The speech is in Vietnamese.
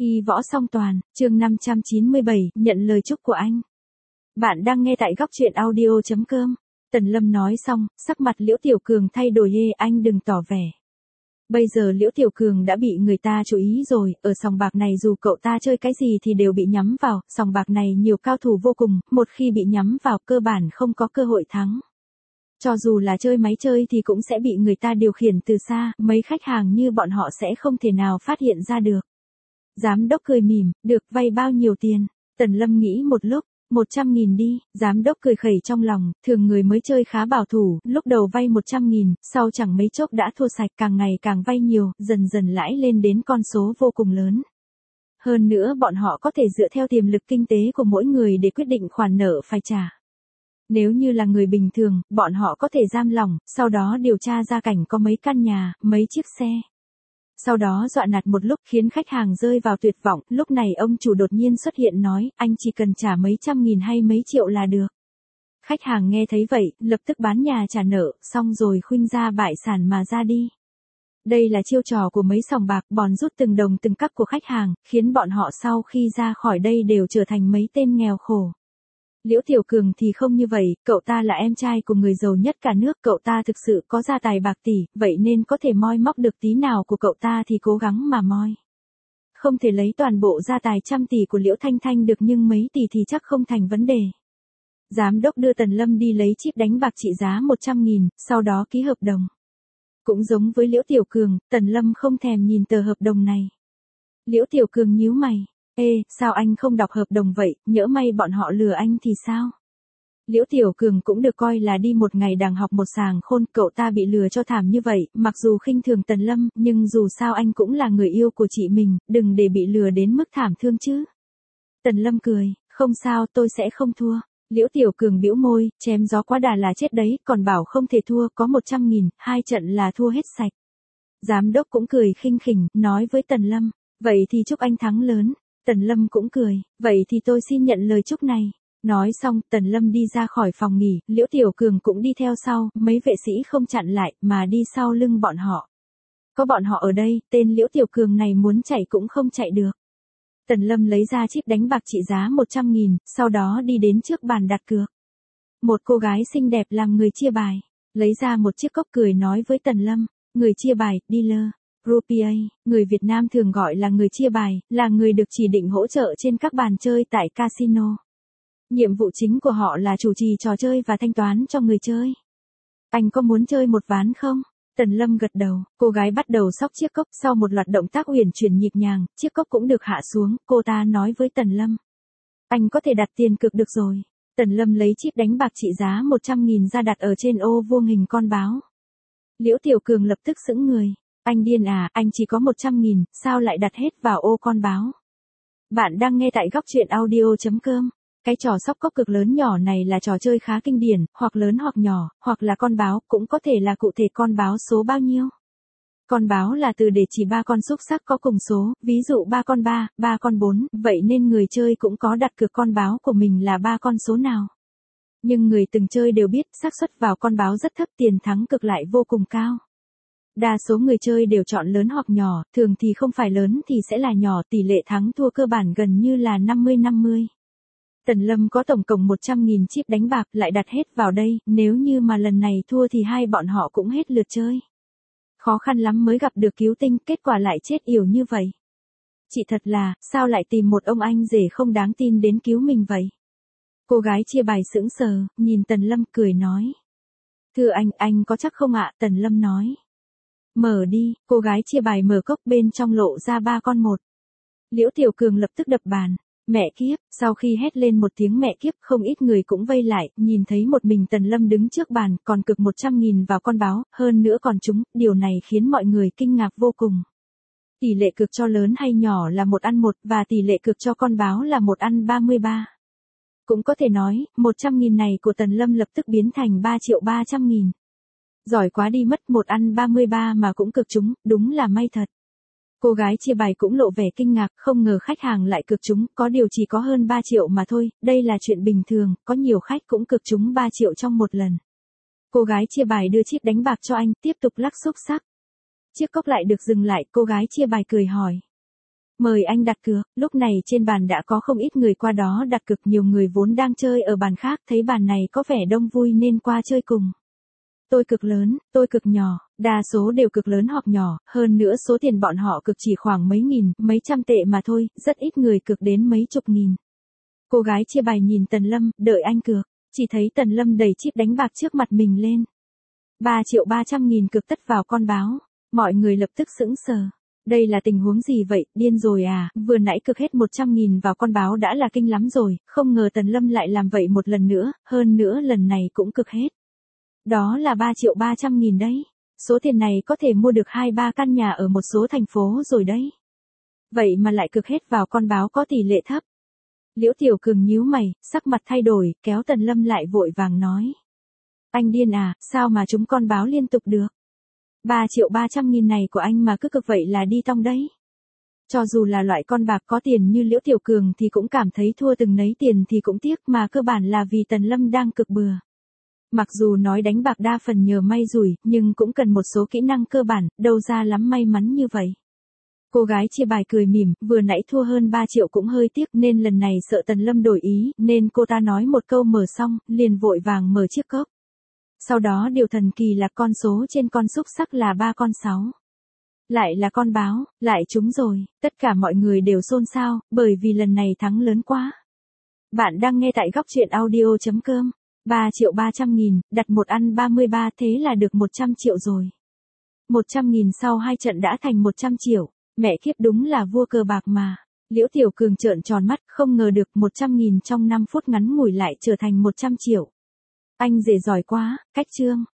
Y Võ Song Toàn, chương 597, nhận lời chúc của anh. Bạn đang nghe tại góc truyện audio.com. Tần Lâm nói xong, sắc mặt Liễu Tiểu Cường thay đổi. Anh đừng tỏ vẻ. Bây giờ Liễu Tiểu Cường đã bị người ta chú ý rồi, ở sòng bạc này dù cậu ta chơi cái gì thì đều bị nhắm vào, sòng bạc này nhiều cao thủ vô cùng, một khi bị nhắm vào cơ bản không có cơ hội thắng. Cho dù là chơi máy chơi thì cũng sẽ bị người ta điều khiển từ xa, mấy khách hàng như bọn họ sẽ không thể nào phát hiện ra được. Giám đốc cười mỉm, được, vay bao nhiêu tiền? Tần Lâm nghĩ một lúc, 100.000 đi, giám đốc cười khẩy trong lòng, thường người mới chơi khá bảo thủ, lúc đầu vay 100.000, sau chẳng mấy chốc đã thua sạch, càng ngày càng vay nhiều, dần dần lãi lên đến con số vô cùng lớn. Hơn nữa bọn họ có thể dựa theo tiềm lực kinh tế của mỗi người để quyết định khoản nợ phải trả. Nếu như là người bình thường, bọn họ có thể giam lỏng, sau đó điều tra gia cảnh có mấy căn nhà, mấy chiếc xe. Sau đó dọa nạt một lúc khiến khách hàng rơi vào tuyệt vọng, lúc này ông chủ đột nhiên xuất hiện nói, anh chỉ cần trả mấy trăm nghìn hay mấy triệu là được. Khách hàng nghe thấy vậy, lập tức bán nhà trả nợ, xong rồi khuynh ra bại sản mà ra đi. Đây là chiêu trò của mấy sòng bạc, bòn rút từng đồng từng cắc của khách hàng, khiến bọn họ sau khi ra khỏi đây đều trở thành mấy tên nghèo khổ. Liễu Tiểu Cường thì không như vậy, cậu ta là em trai của người giàu nhất cả nước, cậu ta thực sự có gia tài bạc tỷ, vậy nên có thể moi móc được tí nào của cậu ta thì cố gắng mà moi. Không thể lấy toàn bộ gia tài trăm tỷ của Liễu Thanh Thanh được nhưng mấy tỷ thì chắc không thành vấn đề. Giám đốc đưa Tần Lâm đi lấy chip đánh bạc trị giá 100.000, sau đó ký hợp đồng. Cũng giống với Liễu Tiểu Cường, Tần Lâm không thèm nhìn tờ hợp đồng này. Liễu Tiểu Cường nhíu mày. Sao anh không đọc hợp đồng vậy, nhỡ may bọn họ lừa anh thì sao? Liễu Tiểu Cường cũng được coi là đi một ngày đàng học một sàng khôn, cậu ta bị lừa cho thảm như vậy, mặc dù khinh thường Tần Lâm, nhưng dù sao anh cũng là người yêu của chị mình, đừng để bị lừa đến mức thảm thương chứ. Tần Lâm cười, không sao, tôi sẽ không thua. Liễu Tiểu Cường bĩu môi, chém gió quá đà là chết đấy, còn bảo không thể thua, có 100.000, 2 trận là thua hết sạch. Giám đốc cũng cười khinh khỉnh, nói với Tần Lâm, vậy thì chúc anh thắng lớn. Tần Lâm cũng cười, vậy thì tôi xin nhận lời chúc này. Nói xong, Tần Lâm đi ra khỏi phòng nghỉ, Liễu Tiểu Cường cũng đi theo sau, mấy vệ sĩ không chặn lại, mà đi sau lưng bọn họ. Có bọn họ ở đây, tên Liễu Tiểu Cường này muốn chạy cũng không chạy được. Tần Lâm lấy ra chip đánh bạc trị giá 100.000, sau đó đi đến trước bàn đặt cược. Một cô gái xinh đẹp làm người chia bài, lấy ra một chiếc cốc cười nói với Tần Lâm, người chia bài, dealer. Croupier, người Việt Nam thường gọi là người chia bài, là người được chỉ định hỗ trợ trên các bàn chơi tại casino. Nhiệm vụ chính của họ là chủ trì trò chơi và thanh toán cho người chơi. Anh có muốn chơi một ván không? Tần Lâm gật đầu, cô gái bắt đầu xóc chiếc cốc, sau một loạt động tác uyển chuyển nhịp nhàng, chiếc cốc cũng được hạ xuống, cô ta nói với Tần Lâm. Anh có thể đặt tiền cược được rồi. Tần Lâm lấy chip đánh bạc trị giá 100.000 ra đặt ở trên ô vuông hình con báo. Liễu Tiểu Cường lập tức sững người. Anh điên à, anh chỉ có 100.000, sao lại đặt hết vào ô con báo? Bạn đang nghe tại góc truyện audio.com. Cái trò sóc cốc cực lớn nhỏ này là trò chơi khá kinh điển, hoặc lớn hoặc nhỏ, hoặc là con báo, cũng có thể là cụ thể con báo số bao nhiêu. Con báo là từ để chỉ 3 con xúc xắc có cùng số, ví dụ 3 con 3, 3 con 4, vậy nên người chơi cũng có đặt cược con báo của mình là 3 con số nào. Nhưng người từng chơi đều biết, xác suất vào con báo rất thấp, tiền thắng cực lại vô cùng cao. Đa số người chơi đều chọn lớn hoặc nhỏ, thường thì không phải lớn thì sẽ là nhỏ, tỷ lệ thắng thua cơ bản gần như là 50-50. Tần Lâm có tổng cộng 100.000 chip đánh bạc, lại đặt hết vào đây, nếu như mà lần này thua thì hai bọn họ cũng hết lượt chơi. Khó khăn lắm mới gặp được cứu tinh, kết quả lại chết yểu như vậy. Chị thật là, sao lại tìm một ông anh rể không đáng tin đến cứu mình vậy? Cô gái chia bài sững sờ, nhìn Tần Lâm cười nói. Thưa anh có chắc không ạ? Tần Lâm nói. Mở đi, cô gái chia bài mở cốc, bên trong lộ ra 3 con 1. Liễu Tiểu Cường lập tức đập bàn. Mẹ kiếp, sau khi hét lên một tiếng mẹ kiếp, không ít người cũng vây lại, nhìn thấy một mình Tần Lâm đứng trước bàn, còn cực 100.000 vào con báo, hơn nữa còn trúng, điều này khiến mọi người kinh ngạc vô cùng. Tỷ lệ cược cho lớn hay nhỏ là 1/1, và tỷ lệ cược cho con báo là 1/33. Cũng có thể nói, 100.000 này của Tần Lâm lập tức biến thành 3.300.000. Giỏi quá đi mất, 1/33 mà cũng cược trúng, đúng là may thật. Cô gái chia bài cũng lộ vẻ kinh ngạc, không ngờ khách hàng lại cược trúng, có điều chỉ có hơn 3 triệu mà thôi, đây là chuyện bình thường, có nhiều khách cũng cược trúng 3 triệu trong một lần. Cô gái chia bài đưa chip đánh bạc cho anh, tiếp tục lắc xúc xắc. Chiếc cốc lại được dừng lại, cô gái chia bài cười hỏi. Mời anh đặt cược, lúc này trên bàn đã có không ít người qua đó đặt cược, nhiều người vốn đang chơi ở bàn khác thấy bàn này có vẻ đông vui nên qua chơi cùng. Tôi cực lớn, tôi cực nhỏ, đa số đều cực lớn hoặc nhỏ, hơn nữa số tiền bọn họ cực chỉ khoảng mấy nghìn, mấy trăm tệ mà thôi, rất ít người cực đến mấy chục nghìn. Cô gái chia bài nhìn Tần Lâm, đợi anh cược, chỉ thấy Tần Lâm đẩy chip đánh bạc trước mặt mình lên. 3.300.000 cực tất vào con báo, mọi người lập tức sững sờ. Đây là tình huống gì vậy, điên rồi à, vừa nãy cực hết 100.000 vào con báo đã là kinh lắm rồi, không ngờ Tần Lâm lại làm vậy một lần nữa, hơn nữa lần này cũng cực hết. Đó là 3.300.000 đấy. Số tiền này có thể mua được 2-3 căn nhà ở một số thành phố rồi đấy. Vậy mà lại cực hết vào con báo có tỷ lệ thấp. Liễu Tiểu Cường nhíu mày, sắc mặt thay đổi, kéo Tần Lâm lại vội vàng nói. Anh điên à, sao mà chúng con báo liên tục được? 3.300.000 này của anh mà cứ cực vậy là đi tong đấy. Cho dù là loại con bạc có tiền như Liễu Tiểu Cường thì cũng cảm thấy thua từng nấy tiền thì cũng tiếc, mà cơ bản là vì Tần Lâm đang cực bừa. Mặc dù nói đánh bạc đa phần nhờ may rủi, nhưng cũng cần một số kỹ năng cơ bản, đâu ra lắm may mắn như vậy. Cô gái chia bài cười mỉm, vừa nãy thua hơn 3 triệu cũng hơi tiếc nên lần này sợ Tần Lâm đổi ý, nên cô ta nói một câu mở xong, liền vội vàng mở chiếc cốc. Sau đó điều thần kỳ là con số trên con xúc xắc là 3 con 6. Lại là con báo, lại trúng rồi, tất cả mọi người đều xôn xao, bởi vì lần này thắng lớn quá. Bạn đang nghe tại góc truyện audio.com. 3.300.000, đặt một ăn 33 thế là được 100 triệu rồi. 100.000 sau 2 trận đã thành 100 triệu, mẹ kiếp đúng là vua cờ bạc mà. Liễu Tiểu Cường trợn tròn mắt, không ngờ được 100.000 trong 5 phút ngắn ngủi lại trở thành 100 triệu. Anh rể giỏi quá, cách chương.